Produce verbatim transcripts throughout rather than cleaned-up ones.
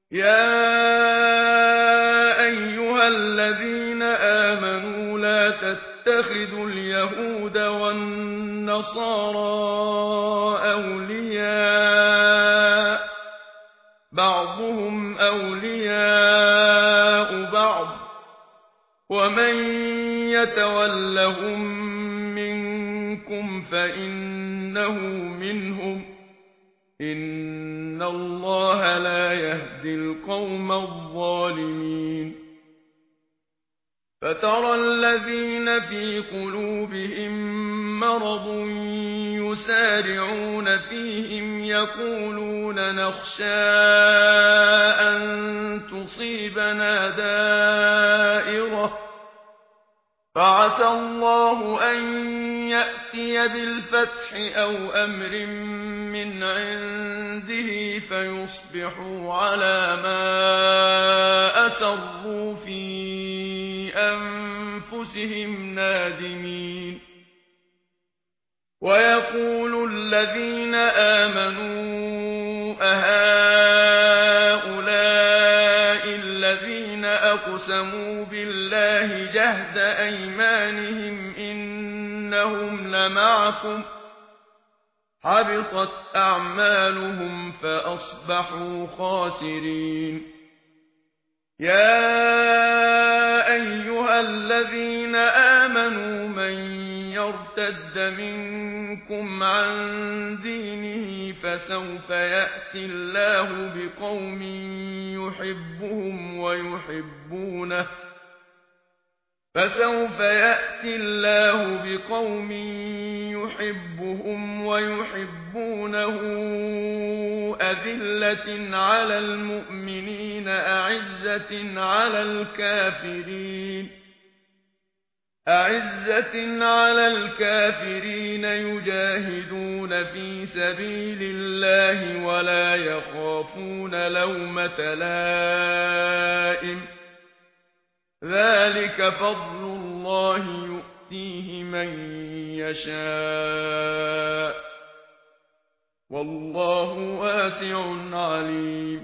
يا أيها الذين آمنوا لا تتخذوا اليهود والنصارى أولياء بعضهم أولياء بعض ومن يتولهم منكم فإنه منهم إن الله لا يهدي القوم الظالمين فترى الذين في قلوبهم مرض يسارعون فيهم يقولون نخشى أن تصيبنا دائرة فعسى الله أن يأتي بالفتح أو أمر من عنده فيصبحوا على ما أسروا في أنفسهم نادمين ويقول الذين آمنوا أهؤلاء الذين أقسموا بالله جهد أيمانهم إنهم لمعكم حبطت أعمالهم فأصبحوا خاسرين يا أيها الذين آمنوا من يرتد منكم عن دينه فسوف يأتي الله بقوم يحبهم ويحبونه فسوف يأتي الله بقوم يحبهم ويحبونه أذلة على المؤمنين أعزة على الكافرين أعزة على الكافرين يجاهدون في سبيل الله ولا يخافون لومة لائم ذلك فضل الله يؤتيه من يشاء والله واسع عليم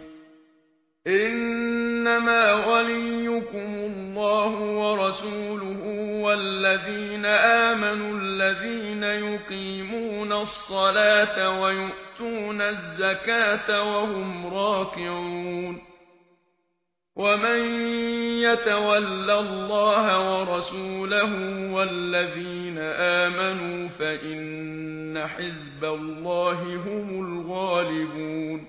إنما وليكم الله ورسوله والذين آمنوا الذين يقيمون الصلاة ويؤتون الزكاة وهم راكعون ومن يتول الله ورسوله والذين آمنوا فإن حزب الله هم الغالبون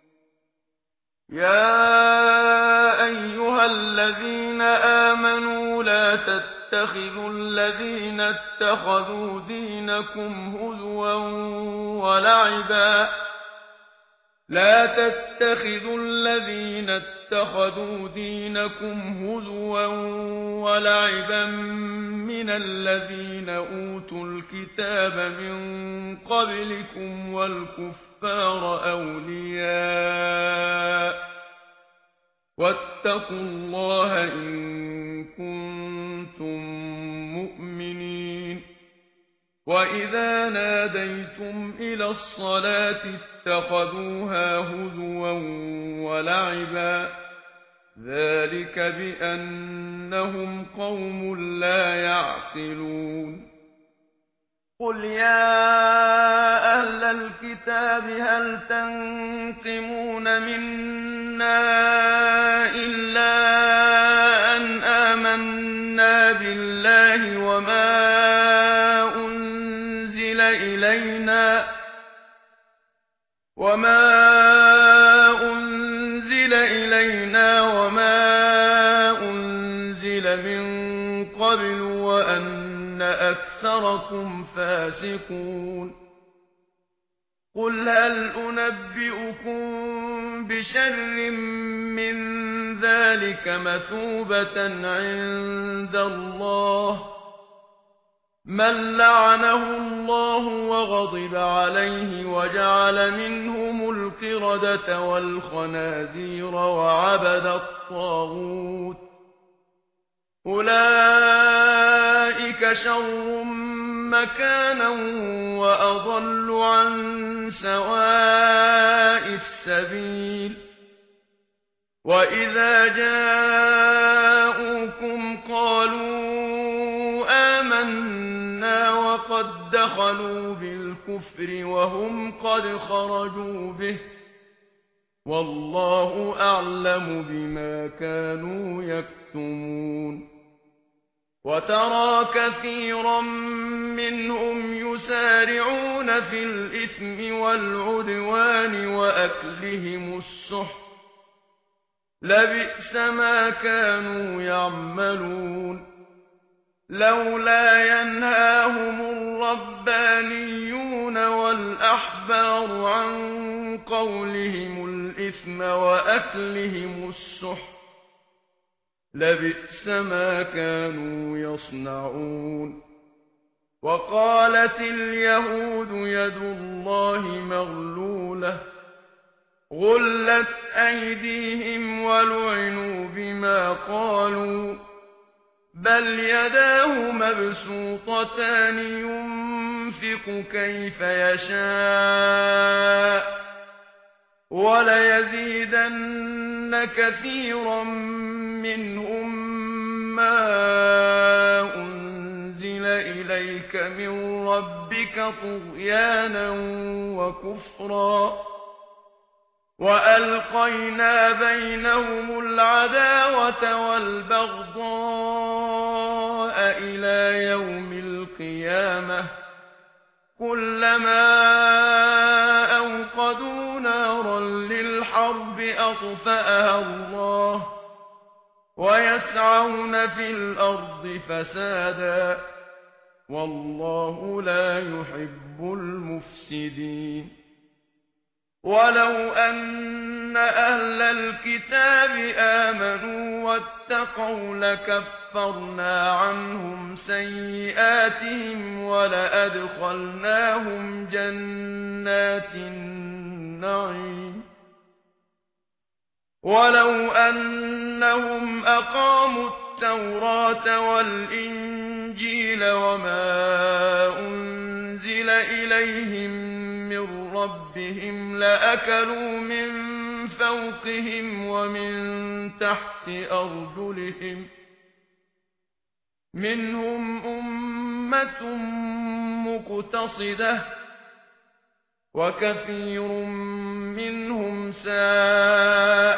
يا أيها الذين آمنوا لا تتخذوا الذين اتخذوا دينكم هزوا ولعبا لا تتخذوا الذين اتخذوا دينكم هزوا ولعبا من الذين أوتوا الكتاب من قبلكم والكفار أولياء واتقوا الله إن كنتم مؤمنين وإذا ناديتم إلى الصلاة اتخذوها هزوا ولعبا ذلك بأنهم قوم لا يعقلون قل يا أهل الكتاب هل تنقمون منا إلا أن آمنا بالله وما أنزل إلينا وما أنزل إلينا وما أنزل من قبل وأن أكثركم فاسقون قل هل أنبئكم بشر من ذلك مثوبة عند الله من لعنه الله وغضب عليه وجعل منهم القردة والخنازير وعبد الطاغوت أولئك شر مكانا وأضل عن سواء السبيل وَإِذَا جَاءُوكُمْ قَالُوا آمَنَّا وَقَدْ دَخَلُوا بِالْكُفْرِ وَهُمْ قَدْ خَرَجُوا بِهِ وَاللَّهُ أَعْلَمُ بِمَا كَانُوا يَكْتُمُونَ وَتَرَى كَثِيرًا مِّنْهُمْ يُسَارِعُونَ فِي الْإِثْمِ وَالْعُدْوَانِ وَأَكْلِهِمُ السُّحْتَ لَبِئْسَ مَا كَانُوا يَعْمَلُونَ لَوْلَا يَنْهَاهُمُ الرَّبَّانِيُّونَ وَالْأَحْبَارُ عَن قَوْلِهِمُ الْإِثْمَ وَأَكْلِهِمُ السُّحْتَ لَبِئْسَ ما كانوا يصنعون وقالت اليهود يد الله مغلولة غلت أيديهم ولعنوا بما قالوا بل يداه مبسوطتان ينفق كيف يشاء وليزيدن كثيرا منهم ما أنزل إليك من ربك طغيانا وكفرا وألقينا بينهم العداوة والبغضاء إلى يوم القيامة كلما أوقدوا نارا للحرب أطفأها الله ويسعون في الأرض فسادا والله لا يحب المفسدين ولو أن أهل الكتاب آمنوا واتقوا لكفرنا عنهم سيئاتهم ولأدخلناهم جنات النعيم ولو أنهم أقاموا التوراة والإنجيل وما أنزل إليهم من ربهم لأكلوا من فوقهم ومن تحت أرجلهم منهم أمة مقتصدة وكثير منهم ساء